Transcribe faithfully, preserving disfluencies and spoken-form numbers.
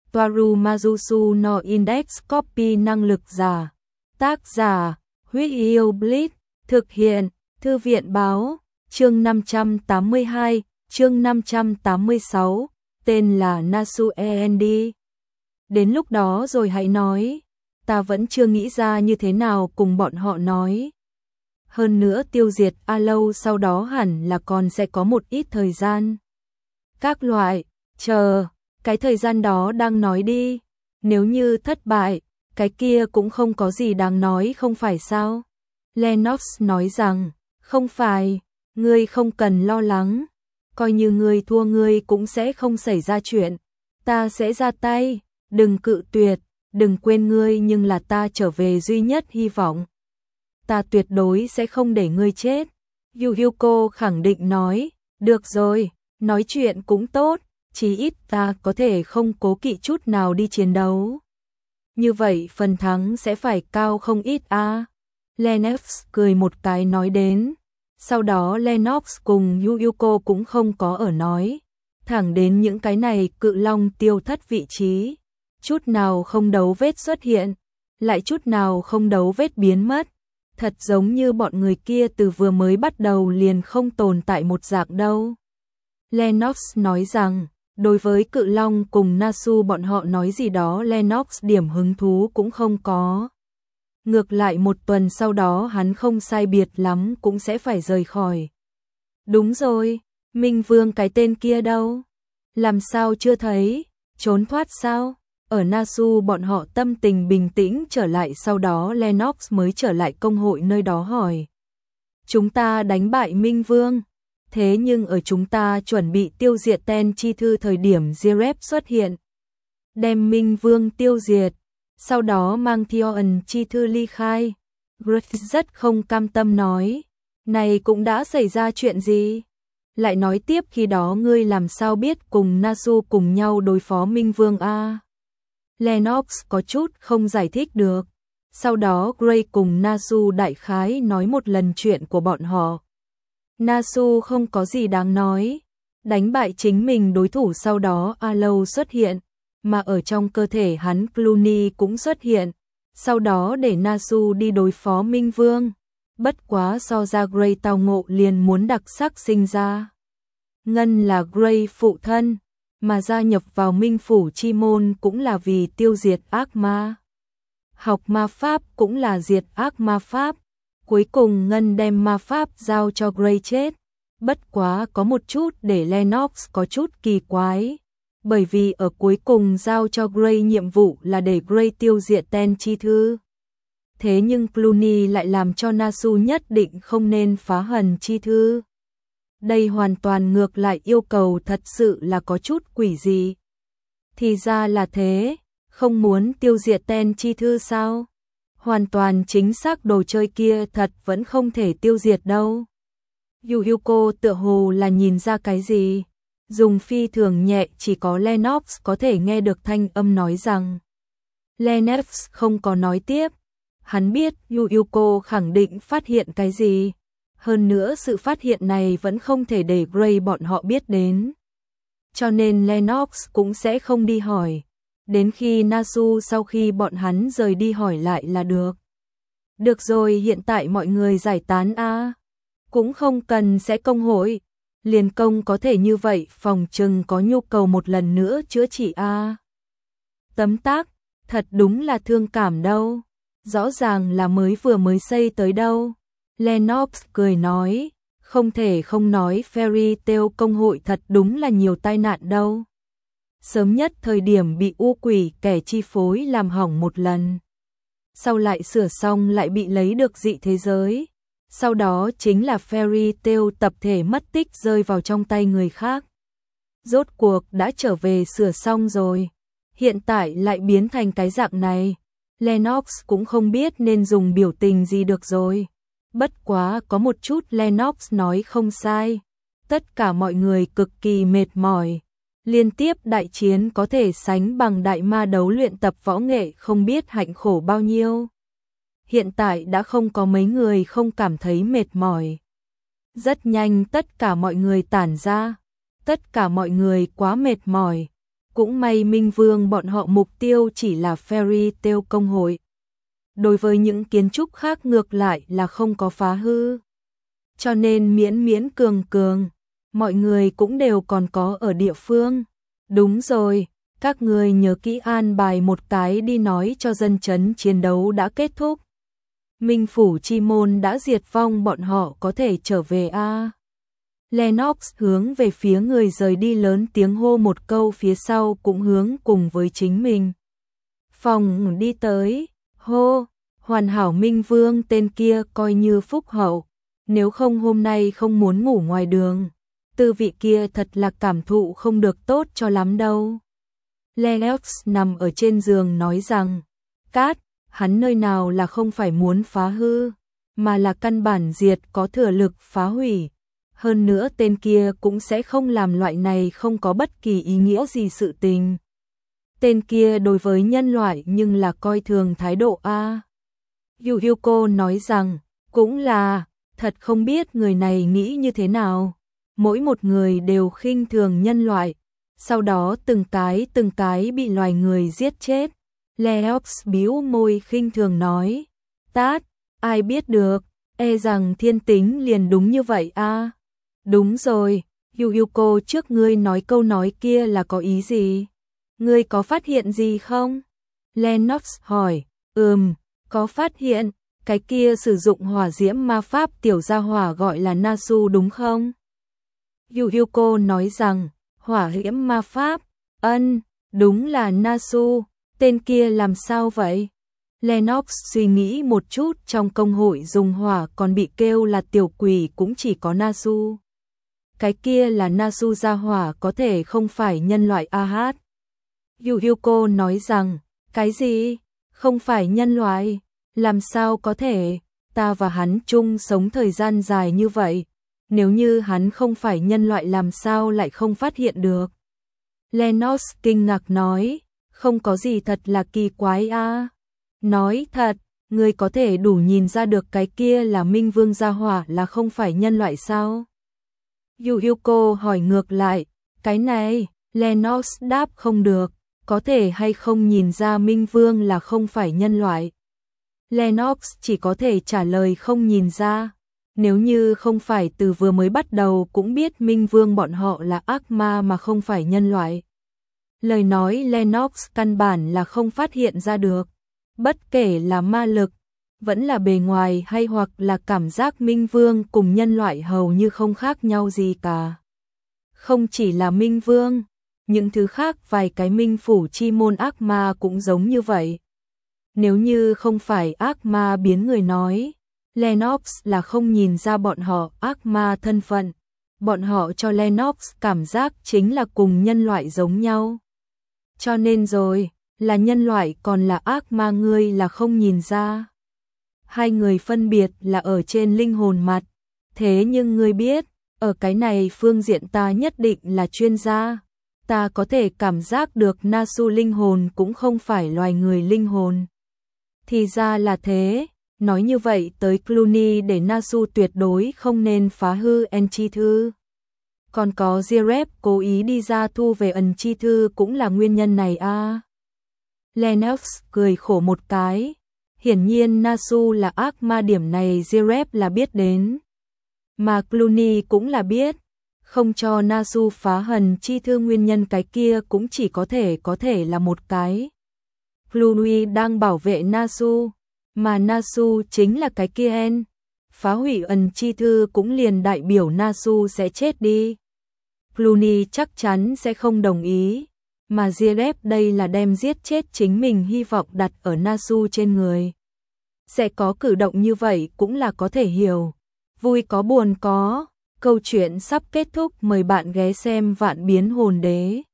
Toaru Majusu no Index Copy năng lực giả. Tác giả, Huyết Yêu Blitz, thực hiện, Thư viện báo, chương năm trăm tám mươi hai, chương năm trăm tám mươi sáu, tên là Nasu And. Đến lúc đó rồi hãy nói, ta vẫn chưa nghĩ ra như thế nào cùng bọn họ nói. Hơn nữa tiêu diệt A Lâu sau đó hẳn là còn sẽ có một ít thời gian. Các loại, chờ, cái thời gian đó đang nói đi, nếu như thất bại, cái kia cũng không có gì đáng nói không phải sao? Lennox nói rằng, không phải, ngươi không cần lo lắng, coi như ngươi thua ngươi cũng sẽ không xảy ra chuyện, ta sẽ ra tay, đừng cự tuyệt, đừng quên ngươi nhưng là ta trở về duy nhất hy vọng. Ta tuyệt đối sẽ không để ngươi chết. Yuhiko khẳng định nói, được rồi, nói chuyện cũng tốt, chí ít ta có thể không cố kỵ chút nào đi chiến đấu. Như vậy phần thắng sẽ phải cao không ít a. À. Lennox cười một cái nói đến. Sau đó Lennox cùng Yuhiko cũng không có ở nói. Thẳng đến những cái này cự long tiêu thất vị trí. Chút nào không dấu vết xuất hiện. Lại chút nào không dấu vết biến mất. Thật giống như bọn người kia từ vừa mới bắt đầu liền không tồn tại một dạng đâu. Lennox nói rằng, đối với cự long cùng Nasu bọn họ nói gì đó Lennox điểm hứng thú cũng không có. Ngược lại một tuần sau đó hắn không sai biệt lắm cũng sẽ phải rời khỏi. Đúng rồi, Minh Vương cái tên kia đâu? Làm sao chưa thấy? Trốn thoát sao? Ở Nasu bọn họ tâm tình bình tĩnh trở lại sau đó Lennox mới trở lại công hội nơi đó hỏi. Chúng ta đánh bại Minh Vương. Thế nhưng ở chúng ta chuẩn bị tiêu diệt Ten Chi Thư thời điểm Jirep xuất hiện. Đem Minh Vương tiêu diệt. Sau đó mang Thioan Chi Thư ly khai. Griff rất không cam tâm nói. Này cũng đã xảy ra chuyện gì? Lại nói tiếp khi đó ngươi làm sao biết cùng Nasu cùng nhau đối phó Minh Vương a? Lennox có chút không giải thích được. Sau đó Gray cùng Nasu đại khái nói một lần chuyện của bọn họ. Nasu không có gì đáng nói. Đánh bại chính mình đối thủ sau đó A Lâu xuất hiện. Mà ở trong cơ thể hắn Clooney cũng xuất hiện. Sau đó để Nasu đi đối phó Minh Vương. Bất quá so ra Gray tao ngộ liền muốn đặc sắc sinh ra. Ngân là Gray phụ thân. Mà gia nhập vào Minh Phủ Chi Môn cũng là vì tiêu diệt ác ma. Học ma pháp cũng là diệt ác ma pháp. Cuối cùng Ngân đem ma pháp giao cho Gray chết. Bất quá có một chút để Lennox có chút kỳ quái. Bởi vì ở cuối cùng giao cho Gray nhiệm vụ là để Gray tiêu diệt Ten Chi Thư. Thế nhưng Clooney lại làm cho Nasu nhất định không nên phá hần Chi Thư. Đây hoàn toàn ngược lại yêu cầu thật sự là có chút quỷ gì. Thì ra là thế, không muốn tiêu diệt Ten Chi Thư sao? Hoàn toàn chính xác đồ chơi kia thật vẫn không thể tiêu diệt đâu. Yuhiko tựa hồ là nhìn ra cái gì? Dùng phi thường nhẹ chỉ có Lennox có thể nghe được thanh âm nói rằng. Lennox không có nói tiếp. Hắn biết Yuhiko khẳng định phát hiện cái gì. Hơn nữa sự phát hiện này vẫn không thể để Gray bọn họ biết đến. Cho nên Lennox cũng sẽ không đi hỏi. Đến khi Nasu sau khi bọn hắn rời đi hỏi lại là được. Được rồi hiện tại mọi người giải tán a à. Cũng không cần sẽ công hội. Liền công có thể như vậy phòng trừng có nhu cầu một lần nữa chữa trị a à. Tấm tắc, thật đúng là thương cảm đâu. Rõ ràng là mới vừa mới xây tới đâu. Lennox cười nói, không thể không nói Fairy Tail công hội thật đúng là nhiều tai nạn đâu. Sớm nhất thời điểm bị u quỷ kẻ chi phối làm hỏng một lần. Sau lại sửa xong lại bị lấy được dị thế giới. Sau đó chính là Fairy Tail tập thể mất tích rơi vào trong tay người khác. Rốt cuộc đã trở về sửa xong rồi. Hiện tại lại biến thành cái dạng này. Lennox cũng không biết nên dùng biểu tình gì được rồi. Bất quá có một chút Lennox nói không sai. Tất cả mọi người cực kỳ mệt mỏi. Liên tiếp đại chiến có thể sánh bằng đại ma đấu luyện tập võ nghệ không biết hạnh khổ bao nhiêu. Hiện tại đã không có mấy người không cảm thấy mệt mỏi. Rất nhanh tất cả mọi người tản ra. Tất cả mọi người quá mệt mỏi. Cũng may Minh Vương bọn họ mục tiêu chỉ là Fairy Tail công hội. Đối với những kiến trúc khác ngược lại là không có phá hư. Cho nên miễn miễn cường cường, mọi người cũng đều còn có ở địa phương. Đúng rồi, các người nhớ kỹ an bài một cái đi nói cho dân chấn chiến đấu đã kết thúc. Minh phủ chi môn đã diệt vong, bọn họ có thể trở về a. À. Lennox hướng về phía người rời đi lớn tiếng hô một câu, phía sau cũng hướng cùng với chính mình. Phòng đi tới, hô, hoàn hảo. Minh Vương tên kia coi như phúc hậu, nếu không hôm nay không muốn ngủ ngoài đường. Tư vị kia thật là cảm thụ không được tốt cho lắm đâu. Lennox nằm ở trên giường nói rằng, Cát, hắn nơi nào là không phải muốn phá hư, mà là căn bản diệt có thừa lực phá hủy. Hơn nữa tên kia cũng sẽ không làm loại này không có bất kỳ ý nghĩa gì sự tình. Tên kia đối với nhân loại nhưng là coi thường thái độ a. Yuuko nói rằng, cũng là, thật không biết người này nghĩ như thế nào. Mỗi một người đều khinh thường nhân loại, sau đó từng cái từng cái bị loài người giết chết. Leox bĩu môi khinh thường nói, Tát, ai biết được, e rằng thiên tính liền đúng như vậy a. À? Đúng rồi, Yuuko, trước ngươi nói câu nói kia là có ý gì? Ngươi có phát hiện gì không? Lennox hỏi, ừm, có phát hiện, cái kia sử dụng hỏa diễm ma pháp tiểu gia hỏa gọi là Nasu đúng không? Yuuko nói rằng, hỏa diễm ma pháp, ân, đúng là Nasu, tên kia làm sao vậy? Lennox suy nghĩ một chút, trong công hội dùng hỏa còn bị kêu là tiểu quỷ cũng chỉ có Nasu. Cái kia là Nasu gia hỏa, có thể không phải nhân loại a hát. Yuuko nói rằng, cái gì? Không phải nhân loại? Làm sao có thể? Ta và hắn chung sống thời gian dài như vậy. Nếu như hắn không phải nhân loại làm sao lại không phát hiện được? Lennox kinh ngạc nói, không có gì thật là kỳ quái a. À. Nói thật, ngươi có thể đủ nhìn ra được cái kia là Minh Vương gia hỏa là không phải nhân loại sao? Yuuko hỏi ngược lại, cái này, Lennox đáp không được, có thể hay không nhìn ra Minh Vương là không phải nhân loại? Lennox chỉ có thể trả lời không nhìn ra. Nếu như không phải từ vừa mới bắt đầu cũng biết Minh Vương bọn họ là ác ma mà không phải nhân loại. Lời nói Lennox căn bản là không phát hiện ra được. Bất kể là ma lực, vẫn là bề ngoài hay hoặc là cảm giác Minh Vương cùng nhân loại hầu như không khác nhau gì cả. Không chỉ là Minh Vương, những thứ khác vài cái minh phủ chi môn ác ma cũng giống như vậy. Nếu như không phải ác ma biến người nói, Lennox là không nhìn ra bọn họ ác ma thân phận. Bọn họ cho Lennox cảm giác chính là cùng nhân loại giống nhau. Cho nên rồi, là nhân loại còn là ác ma ngươi là không nhìn ra. Hai người phân biệt là ở trên linh hồn mặt. Thế nhưng ngươi biết, ở cái này phương diện ta nhất định là chuyên gia. Ta có thể cảm giác được Nasu linh hồn cũng không phải loài người linh hồn. Thì ra là thế. Nói như vậy tới Clooney để Nasu tuyệt đối không nên phá hư ẩn chi thư. Còn có Jirep cố ý đi ra thu về ẩn chi thư cũng là nguyên nhân này a. À. Lennox cười khổ một cái. Hiển nhiên Nasu là ác ma, điểm này Jirep là biết đến. Mà Clooney cũng là biết. Không cho Nasu phá ẩn chi thư nguyên nhân cái kia cũng chỉ có thể có thể là một cái. Clooney đang bảo vệ Nasu. Mà Nasu chính là cái kia en. Phá hủy ẩn chi thư cũng liền đại biểu Nasu sẽ chết đi. Clooney chắc chắn sẽ không đồng ý. Mà Jirep đây là đem giết chết chính mình hy vọng đặt ở Nasu trên người. Sẽ có cử động như vậy cũng là có thể hiểu. Vui có buồn có. Câu chuyện sắp kết thúc, mời bạn ghé xem Vạn Biến Hồn Đế.